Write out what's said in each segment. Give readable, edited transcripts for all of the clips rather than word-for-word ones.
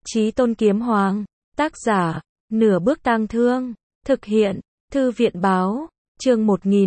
Chí Tôn Kiếm Hoàng. Tác giả, Nửa Bước Tang Thương. Thực hiện, Thư viện báo. Chương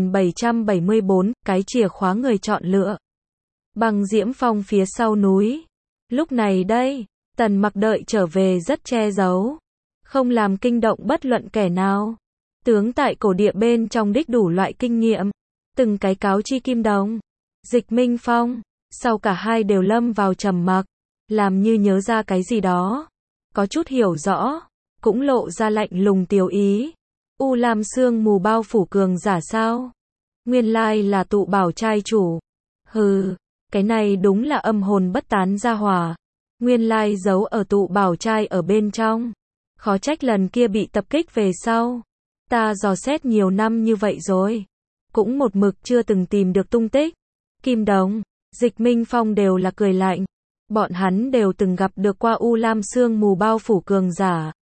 1774, cái chìa khóa người chọn lựa. Băng Diễm Phong phía sau núi. Lúc này đây, Tần Mặc đợi trở về rất che giấu, không làm kinh động bất luận kẻ nào. Tướng tại cổ địa bên trong đích đủ loại kinh nghiệm, từng cái cáo chi Kim Đồng, Dịch Minh Phong, sau cả hai đều lâm vào trầm mặc, làm như nhớ ra cái gì đó, có chút hiểu rõ, cũng lộ ra lạnh lùng tiêu ý. U Lam sương mù bao phủ cường giả sao? Nguyên lai là Tụ Bảo trai chủ. Hừ, cái này đúng là âm hồn bất tán gia hỏa. Nguyên lai giấu ở Tụ Bảo trai ở bên trong. Khó trách lần kia bị tập kích về sau. Ta dò xét nhiều năm như vậy rồi, cũng một mực chưa từng tìm được tung tích. Kim Đồng, Dịch Minh Phong đều là cười lạnh. Bọn hắn đều từng gặp được qua U Lam sương mù bao phủ cường giả.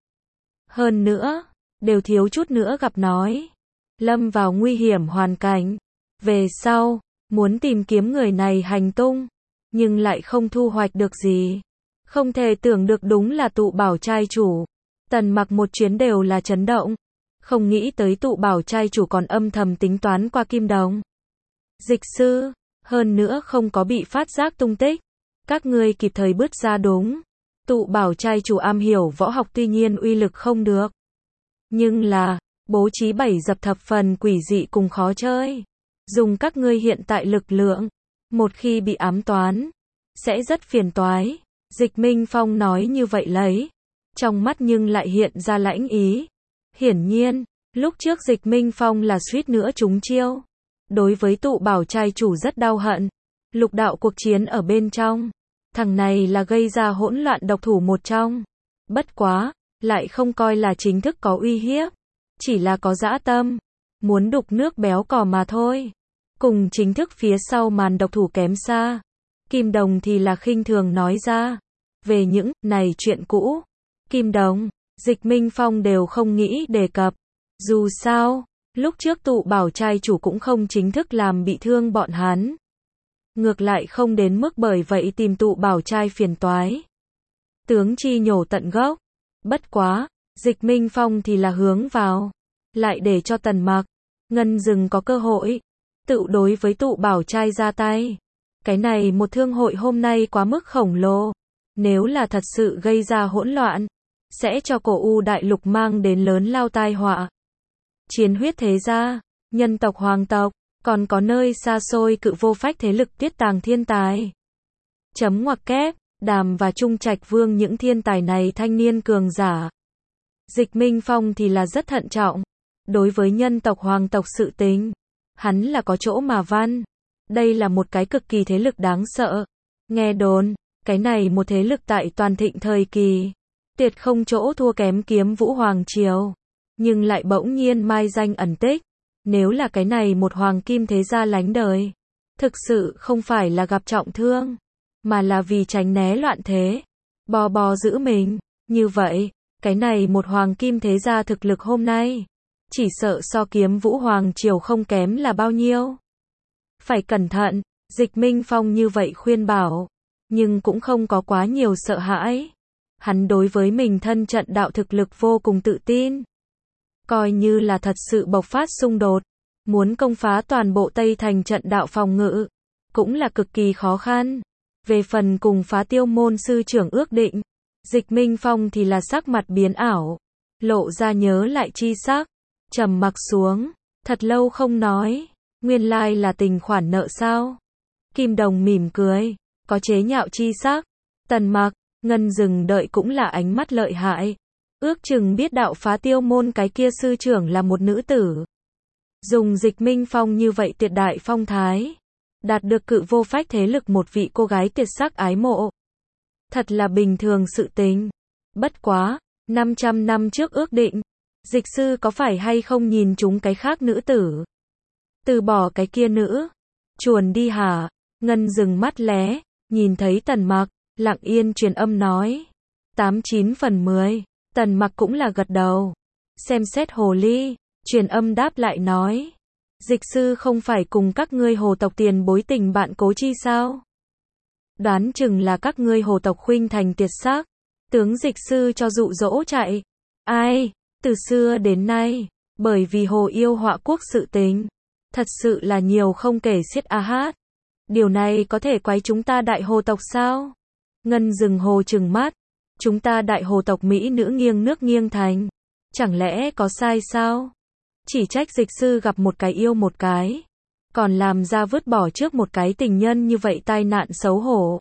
Hơn nữa, đều thiếu chút nữa gặp nói. Lâm vào nguy hiểm hoàn cảnh. Về sau, muốn tìm kiếm người này hành tung, nhưng lại không thu hoạch được gì. Không thể tưởng được đúng là Tụ Bảo trai chủ. Tần Mặc một chuyến đều là chấn động. Không nghĩ tới Tụ Bảo trai chủ còn âm thầm tính toán qua Kim Đồng. Dịch sư, hơn nữa không có bị phát giác tung tích. Các ngươi kịp thời bứt ra đúng. Tụ Bảo trai chủ am hiểu võ học tuy nhiên uy lực không được. Nhưng là, bố trí bảy dập thập phần quỷ dị cùng khó chơi. Dùng các ngươi hiện tại lực lượng, một khi bị ám toán, sẽ rất phiền toái. Dịch Minh Phong nói như vậy lấy, trong mắt nhưng lại hiện ra lãnh ý. Hiển nhiên, lúc trước Dịch Minh Phong là suýt nữa trúng chiêu. Đối với Tụ Bảo trai chủ rất đau hận. Lục đạo cuộc chiến ở bên trong, thằng này là gây ra hỗn loạn độc thủ một trong. Bất quá, lại không coi là chính thức có uy hiếp, chỉ là có dã tâm, muốn đục nước béo cò mà thôi. Cùng chính thức phía sau màn độc thủ kém xa. Kim Đồng thì là khinh thường nói ra. Về những này chuyện cũ, Kim Đồng, Dịch Minh Phong đều không nghĩ đề cập. Dù sao, lúc trước Tụ Bảo trai chủ cũng không chính thức làm bị thương bọn hắn. Ngược lại không đến mức bởi vậy tìm Tụ Bảo trai phiền toái. Tướng chi nhổ tận gốc. Bất quá, Dịch Minh Phong thì là hướng vào, lại để cho Tần Mặc, Ngân Dừng có cơ hội tự đối với Tụ Bảo trai ra tay. Cái này một thương hội hôm nay quá mức khổng lồ, nếu là thật sự gây ra hỗn loạn, sẽ cho cổ U đại lục mang đến lớn lao tai họa. Chiến huyết thế gia, nhân tộc hoàng tộc, còn có nơi xa xôi cự vô phách thế lực tiết tàng thiên tài. Chấm ngoặc kép, Đàm và Trung Trạch Vương những thiên tài này thanh niên cường giả. Dịch Minh Phong thì là rất thận trọng. Đối với nhân tộc hoàng tộc sự tình, hắn là có chỗ mà văn. Đây là một cái cực kỳ thế lực đáng sợ. Nghe đồn, cái này một thế lực tại toàn thịnh thời kỳ, tuyệt không chỗ thua kém Kiếm Vũ Hoàng Triều. Nhưng lại bỗng nhiên mai danh ẩn tích. Nếu là cái này một hoàng kim thế gia lánh đời, thực sự không phải là gặp trọng thương, mà là vì tránh né loạn thế, bò giữ mình. Như vậy, cái này một hoàng kim thế gia thực lực hôm nay, chỉ sợ so Kiếm Vũ Hoàng Triều không kém là bao nhiêu. Phải cẩn thận, Dịch Minh Phong như vậy khuyên bảo, nhưng cũng không có quá nhiều sợ hãi. Hắn đối với mình thân trận đạo thực lực vô cùng tự tin. Coi như là thật sự bộc phát xung đột, muốn công phá toàn bộ Tây Thành trận đạo phòng ngự, cũng là cực kỳ khó khăn. Về phần cùng phá Tiêu môn sư trưởng ước định, Dịch Minh Phong thì là sắc mặt biến ảo, lộ ra nhớ lại chi sắc, trầm mặc xuống, thật lâu không nói, nguyên lai là tình khoản nợ sao? Kim Đồng mỉm cười, có chế nhạo chi sắc. Tần Mặc, Ngân Dừng đợi cũng là ánh mắt lợi hại. Ước chừng biết đạo phá Tiêu môn cái kia sư trưởng là một nữ tử. Dùng Dịch Minh Phong như vậy tuyệt đại phong thái, đạt được cự vô phách thế lực một vị cô gái tuyệt sắc ái mộ. Thật là bình thường sự tình. Bất quá, 500 năm trước ước định, dịch sư có phải hay không nhìn chúng cái khác nữ tử? Từ bỏ cái kia nữ, chuồn đi hả? Ngân Dừng mắt lé, nhìn thấy Tần Mặc, lặng yên truyền âm nói. 89 phần 10, Tần Mặc cũng là gật đầu. Xem xét hồ ly, truyền âm đáp lại nói. Dịch sư không phải cùng các ngươi hồ tộc tiền bối tình bạn cố chi sao? Đoán chừng là các ngươi hồ tộc khuynh thành tuyệt sắc. tướng dịch sư cho dụ dỗ chạy. Ai, từ xưa đến nay, bởi vì Hồ Yêu Họa Quốc sự tình, thật sự là nhiều không kể xiết a hát. Điều này có thể quái chúng ta Đại Hồ tộc sao? Ngân Dừng Hồ trừng mắt, chúng ta Đại Hồ tộc Mỹ nữ nghiêng nước nghiêng thành, chẳng lẽ có sai sao? Chỉ trách dịch sư gặp một cái yêu một cái, còn làm ra vứt bỏ trước một cái tình nhân như vậy tai nạn xấu hổ.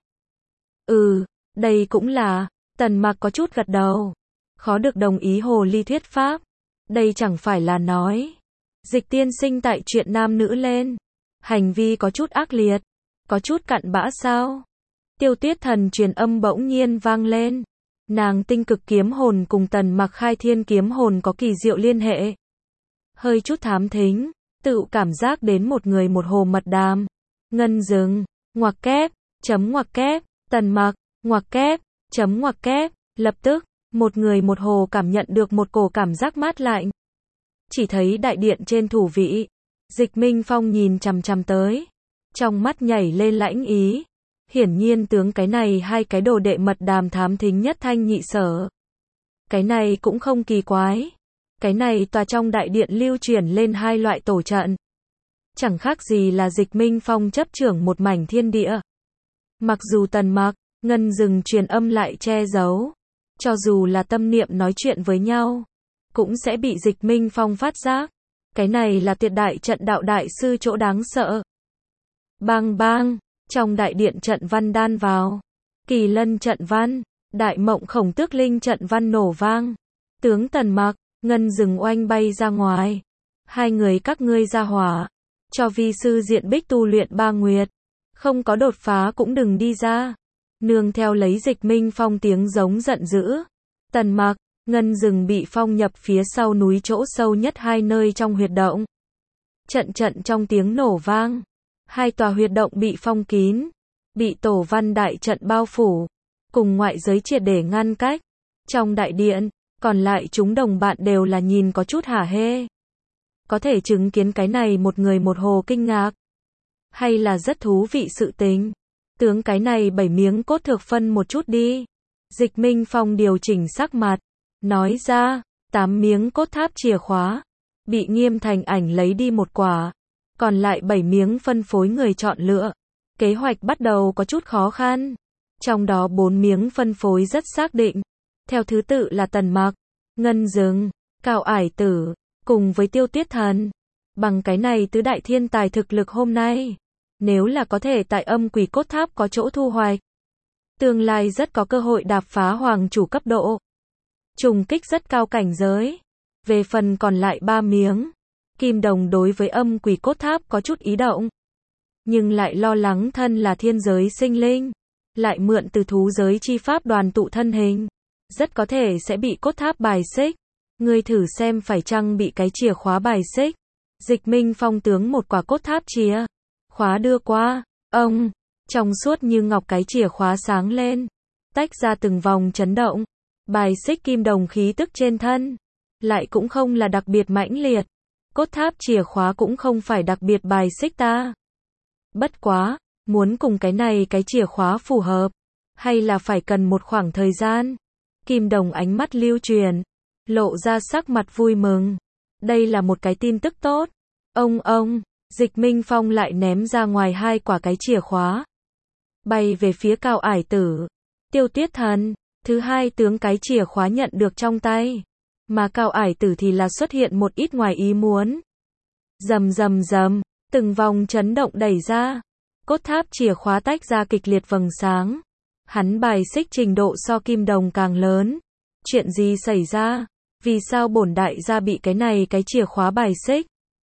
Đây cũng là, Tần Mặc có chút gật đầu. Khó được đồng ý hồ ly thuyết pháp. Đây chẳng phải là nói Dịch tiên sinh tại chuyện nam nữ lên, hành vi có chút ác liệt, có chút cặn bã sao? Tiêu Tuyết Thần truyền âm bỗng nhiên vang lên. Nàng tinh cực kiếm hồn cùng Tần Mặc khai thiên kiếm hồn có kỳ diệu liên hệ. Hơi chút thám thính, tự cảm giác đến một người một hồ mật đàm. Ngân Dừng, ngoặc kép, chấm ngoặc kép, Tần Mặc, ngoặc kép, chấm ngoặc kép, lập tức, một người một hồ cảm nhận được một cổ cảm giác mát lạnh. Chỉ thấy đại điện trên thủ vị, Dịch Minh Phong nhìn chằm chằm tới, trong mắt nhảy lên lãnh ý. Hiển nhiên tướng cái này hai cái đồ đệ mật đàm thám thính nhất thanh nhị sở. Cái này cũng không kỳ quái. Cái này tòa trong đại điện lưu truyền lên hai loại tổ trận. Chẳng khác gì là Dịch Minh Phong chấp trưởng một mảnh thiên địa. Mặc dù Tần Mặc, Ngân Dừng truyền âm lại che giấu, cho dù là tâm niệm nói chuyện với nhau, cũng sẽ bị Dịch Minh Phong phát giác. Cái này là tuyệt đại trận đạo đại sư chỗ đáng sợ. Bang bang, trong đại điện trận văn đan vào. Kỳ Lân trận văn, Đại Mộng Khổng Tước Linh trận văn nổ vang. Tướng Tần Mặc, Ngân Dừng oanh bay ra ngoài. Hai người các ngươi ra hỏa, cho vi sư diện bích tu luyện 3 nguyệt. Không có đột phá cũng đừng đi ra. Nương theo lấy Dịch Minh Phong tiếng giống giận dữ. Tần Mặc, Ngân Dừng bị phong nhập phía sau núi chỗ sâu nhất hai nơi trong huyệt động. Trận trận trong tiếng nổ vang. Hai tòa huyệt động bị phong kín, bị tổ văn đại trận bao phủ, cùng ngoại giới triệt để ngăn cách. Trong đại điện, còn lại chúng đồng bạn đều là nhìn có chút hả hê. Có thể chứng kiến cái này một người một hồ kinh ngạc. Hay là rất thú vị sự tình. Tướng cái này 7 miếng cốt thực phân một chút đi. Dịch Minh Phong điều chỉnh sắc mặt, nói ra, 8 miếng cốt tháp chìa khóa, bị Nghiêm Thành Ảnh lấy đi một quả. Còn lại 7 miếng phân phối người chọn lựa. Kế hoạch bắt đầu có chút khó khăn. Trong đó 4 miếng phân phối rất xác định. Theo thứ tự là Tần Mặc, Ngân Dừng, Cao Ải Tử, cùng với Tiêu Tuyết Thần. Bằng cái này tứ đại thiên tài thực lực hôm nay, nếu là có thể tại Âm Quỷ Cốt Tháp có chỗ thu hoạch, tương lai rất có cơ hội đạp phá hoàng chủ cấp độ. Trùng kích rất cao cảnh giới. Về phần còn lại 3 miếng, Kim Đồng đối với Âm Quỷ Cốt Tháp có chút ý động, nhưng lại lo lắng thân là thiên giới sinh linh, lại mượn từ thú giới chi pháp đoàn tụ thân hình, rất có thể sẽ bị cốt tháp bài xích. Ngươi thử xem phải chăng bị cái chìa khóa bài xích. Dịch Minh Phong tướng một quả cốt tháp chìa khóa đưa qua, ông, trong suốt như ngọc cái chìa khóa sáng lên, tách ra từng vòng chấn động, bài xích Kim Đồng khí tức trên thân, lại cũng không là đặc biệt mãnh liệt. Cốt tháp chìa khóa cũng không phải đặc biệt bài xích ta. Bất quá, muốn cùng cái này cái chìa khóa phù hợp, hay là phải cần một khoảng thời gian. Kim Đồng ánh mắt lưu truyền, lộ ra sắc mặt vui mừng. Đây là một cái tin tức tốt. Ông, Dịch Minh Phong lại ném ra ngoài 2 quả cái chìa khóa, bay về phía Cao Ải Tử, Tiêu Tuyết Thần. Thứ hai tướng cái chìa khóa nhận được trong tay, mà Cao Ải Tử thì là xuất hiện một ít ngoài ý muốn. Rầm rầm rầm, từng vòng chấn động đẩy ra, cốt tháp chìa khóa tách ra kịch liệt vầng sáng. Hắn bài xích trình độ so Kim Đồng càng lớn. Chuyện gì xảy ra? Vì sao bổn đại gia bị cái này cái chìa khóa bài xích?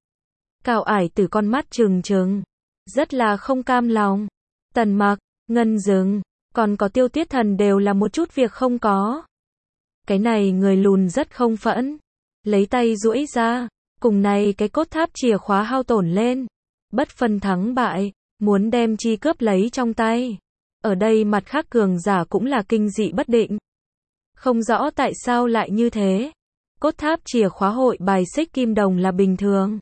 Cao Ải Tử con mắt trừng trừng, rất là không cam lòng. Tần Mặc, Ngân Dừng, còn có Tiêu Tuyết Thần đều là một chút việc không có. Cái này người lùn rất không phẫn, lấy tay duỗi ra, cùng này cái cốt tháp chìa khóa hao tổn lên, bất phân thắng bại, muốn đem chi cướp lấy trong tay. Ở đây mặt khác cường giả cũng là kinh dị bất định. Không rõ tại sao lại như thế. Cốt tháp chìa khóa hội bài xích Kim Đồng là bình thường.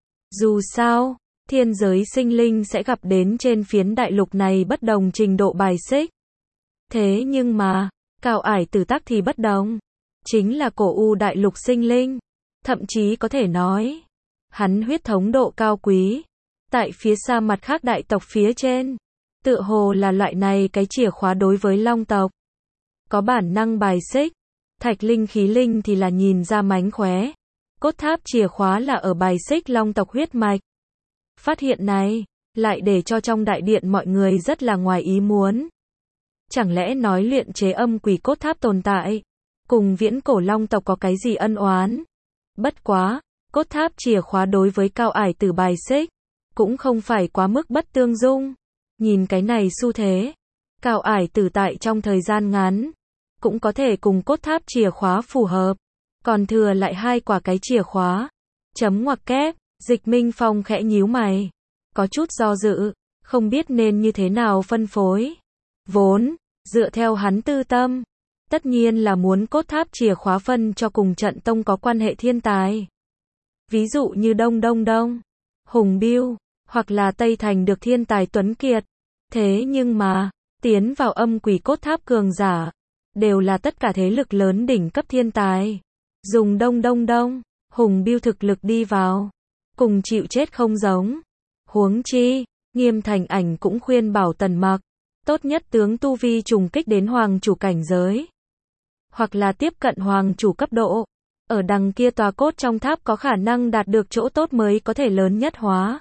Dù sao, thiên giới sinh linh sẽ gặp đến trên phiến đại lục này bất đồng trình độ bài xích. Thế nhưng mà, Cao Ải Tử tắc thì bất đồng. Chính là cổ u đại lục sinh linh. Thậm chí có thể nói, hắn huyết thống độ cao quý. Tại phía xa mặt khác đại tộc phía trên, tựa hồ là loại này cái chìa khóa đối với long tộc. Có bản năng bài xích. Thạch linh khí linh thì là nhìn ra mánh khóe. Cốt tháp chìa khóa là ở bài xích long tộc huyết mạch. Phát hiện này, lại để cho trong đại điện mọi người rất là ngoài ý muốn. Chẳng lẽ nói luyện chế âm quỷ cốt tháp tồn tại, cùng viễn cổ long tộc có cái gì ân oán? Bất quá, cốt tháp chìa khóa đối với Cao Ải Tử bài xích, cũng không phải quá mức bất tương dung. Nhìn cái này xu thế, Cao Ải Tử tại trong thời gian ngắn, cũng có thể cùng cốt tháp chìa khóa phù hợp. Còn thừa lại 2 quả cái chìa khóa. Chấm ngoặc kép, Dịch Minh Phong khẽ nhíu mày. Có chút do dự, không biết nên như thế nào phân phối. Vốn, dựa theo hắn tư tâm, tất nhiên là muốn cốt tháp chìa khóa phân cho cùng trận tông có quan hệ thiên tài. Ví dụ như Đông, Hùng Biêu, hoặc là Tây Thành được thiên tài tuấn kiệt. Thế nhưng mà, tiến vào âm quỷ cốt tháp cường giả, đều là tất cả thế lực lớn đỉnh cấp thiên tài. Dùng Đông, Hùng Biêu thực lực đi vào, cùng chịu chết không giống. Huống chi, Nghiêm Thành Ảnh cũng khuyên bảo Tần Mặc, tốt nhất tướng tu vi trùng kích đến hoàng chủ cảnh giới, hoặc là tiếp cận hoàng chủ cấp độ. Ở đằng kia tòa cốt trong tháp có khả năng đạt được chỗ tốt mới có thể lớn nhất hóa.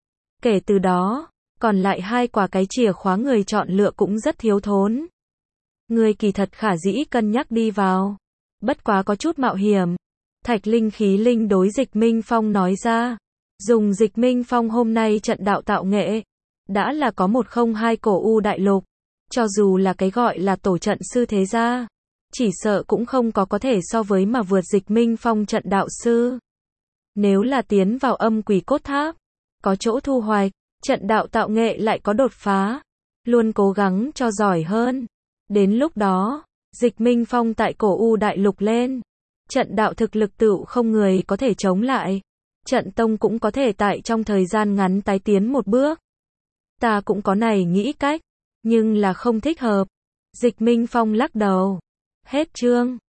Kể từ đó, còn lại 2 quả cái chìa khóa người chọn lựa cũng rất thiếu thốn. Người kỳ thật khả dĩ cân nhắc đi vào. Bất quá có chút mạo hiểm. Thạch linh khí linh đối Dịch Minh Phong nói ra. Dùng Dịch Minh Phong hôm nay trận đạo tạo nghệ, đã là có 102 cổ u đại lục. Cho dù là cái gọi là tổ trận sư thế gia, chỉ sợ cũng không có thể so với mà vượt Dịch Minh Phong trận đạo sư. Nếu là tiến vào âm quỷ cốt tháp, có chỗ thu hoạch, trận đạo tạo nghệ lại có đột phá, luôn cố gắng cho giỏi hơn. Đến lúc đó, Dịch Minh Phong tại cổ u đại lục lên, trận đạo thực lực tựu không người có thể chống lại. Trận tông cũng có thể tại trong thời gian ngắn tái tiến một bước. Ta cũng có này nghĩ cách, nhưng là không thích hợp. Dịch Minh Phong lắc đầu. Hết chương.